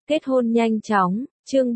Kết hôn nhanh chóng, chương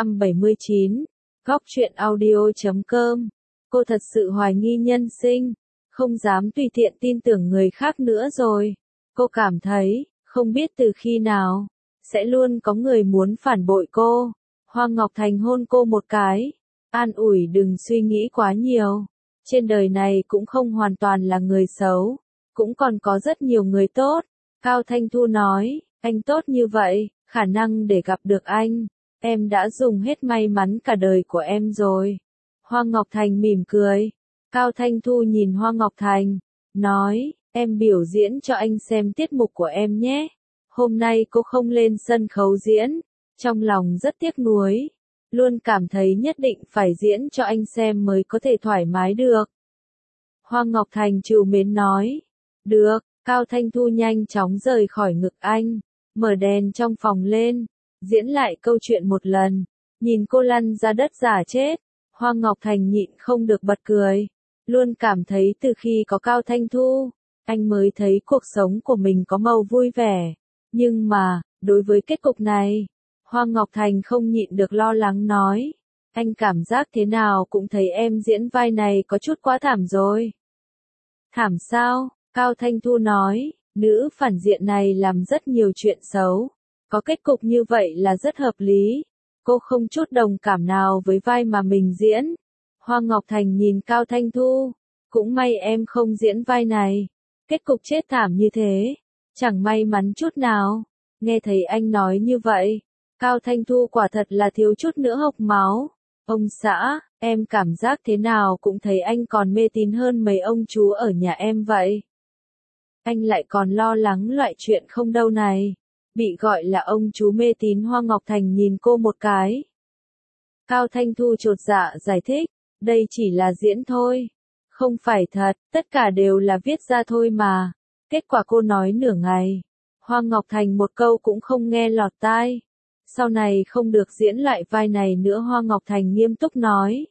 379, góc truyện audio.com. Cô thật sự hoài nghi nhân sinh, không dám tùy tiện tin tưởng người khác nữa rồi. Cô cảm thấy, không biết từ khi nào, sẽ luôn có người muốn phản bội cô. Hoa Ngọc Thành hôn cô một cái, an ủi đừng suy nghĩ quá nhiều. Trên đời này cũng không hoàn toàn là người xấu, cũng còn có rất nhiều người tốt. Cao Thanh Thu nói, anh tốt như vậy, khả năng để gặp được anh, em đã dùng hết may mắn cả đời của em rồi. Hoa Ngọc Thành mỉm cười. Cao Thanh Thu nhìn Hoa Ngọc Thành, nói, em biểu diễn cho anh xem tiết mục của em nhé. Hôm nay cô không lên sân khấu diễn, trong lòng rất tiếc nuối, luôn cảm thấy nhất định phải diễn cho anh xem mới có thể thoải mái được. Hoa Ngọc Thành trìu mến nói, được. Cao Thanh Thu nhanh chóng rời khỏi ngực anh, mở đèn trong phòng lên, diễn lại câu chuyện một lần, nhìn cô lăn ra đất giả chết. Hoa Ngọc Thành nhịn không được bật cười, luôn cảm thấy từ khi có Cao Thanh Thu, anh mới thấy cuộc sống của mình có màu vui vẻ. Nhưng mà, đối với kết cục này, Hoa Ngọc Thành không nhịn được lo lắng nói, anh cảm giác thế nào cũng thấy em diễn vai này có chút quá thảm rồi. Thảm sao? Cao Thanh Thu nói, nữ phản diện này làm rất nhiều chuyện xấu, có kết cục như vậy là rất hợp lý. Cô không chút đồng cảm nào với vai mà mình diễn. Hoa Ngọc Thành nhìn Cao Thanh Thu, cũng may em không diễn vai này, kết cục chết thảm như thế, chẳng may mắn chút nào. Nghe thấy anh nói như vậy, Cao Thanh Thu quả thật là thiếu chút nữa hộc máu. Ông xã, em cảm giác thế nào cũng thấy anh còn mê tín hơn mấy ông chú ở nhà em vậy. Anh lại còn lo lắng loại chuyện không đâu này. Bị gọi là ông chú mê tín. Hoa Ngọc Thành nhìn cô một cái. Cao Thanh Thu chột dạ giải thích, đây chỉ là diễn thôi, không phải thật, tất cả đều là viết ra thôi mà. Kết quả cô nói nửa ngày, Hoa Ngọc Thành một câu cũng không nghe lọt tai. Sau này không được diễn lại vai này nữa. Hoa Ngọc Thành nghiêm túc nói,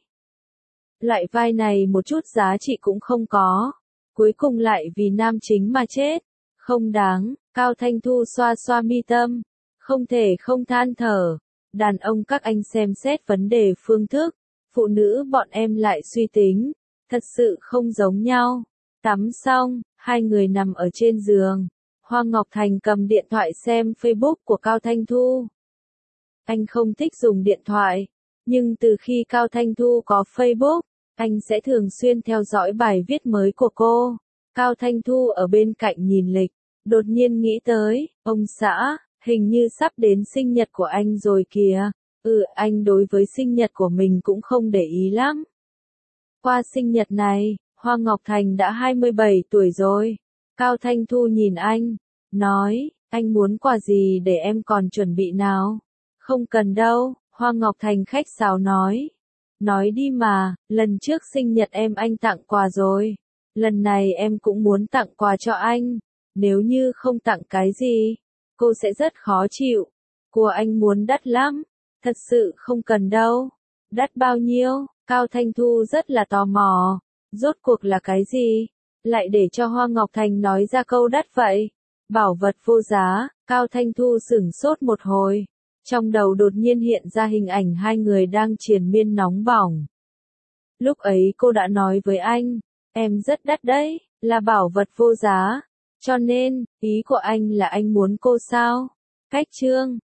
loại vai này một chút giá trị cũng không có, cuối cùng lại vì nam chính mà chết, không đáng. Cao Thanh Thu xoa xoa mi tâm, không thể không than thở, đàn ông các anh xem xét vấn đề phương thức, phụ nữ bọn em lại suy tính, thật sự không giống nhau. Tắm xong, hai người nằm ở trên giường, Hoa Ngọc Thành cầm điện thoại xem Facebook của Cao Thanh Thu. Anh không thích dùng điện thoại, nhưng từ khi Cao Thanh Thu có Facebook, anh sẽ thường xuyên theo dõi bài viết mới của cô. Cao Thanh Thu ở bên cạnh nhìn lịch, đột nhiên nghĩ tới, ông xã, hình như sắp đến sinh nhật của anh rồi kìa. Anh đối với sinh nhật của mình cũng không để ý lắm. Qua sinh nhật này, Hoa Ngọc Thành đã 27 tuổi rồi. Cao Thanh Thu nhìn anh, nói, anh muốn quà gì để em còn chuẩn bị nào? Không cần đâu, Hoa Ngọc Thành khách sáo nói. Nói đi mà, lần trước sinh nhật em anh tặng quà rồi. Lần này em cũng muốn tặng quà cho anh. Nếu như không tặng cái gì, cô sẽ rất khó chịu. Của anh muốn đắt lắm. Thật sự không cần đâu. Đắt bao nhiêu? Cao Thanh Thu rất là tò mò. Rốt cuộc là cái gì? Lại để cho Hoa Ngọc Thành nói ra câu đắt vậy. Bảo vật vô giá. Cao Thanh Thu sửng sốt một hồi. Trong đầu đột nhiên hiện ra hình ảnh hai người đang triền miên nóng bỏng. Lúc ấy cô đã nói với anh, em rất đắt đấy, là bảo vật vô giá. Cho nên, ý của anh là anh muốn cô sao? Cách chương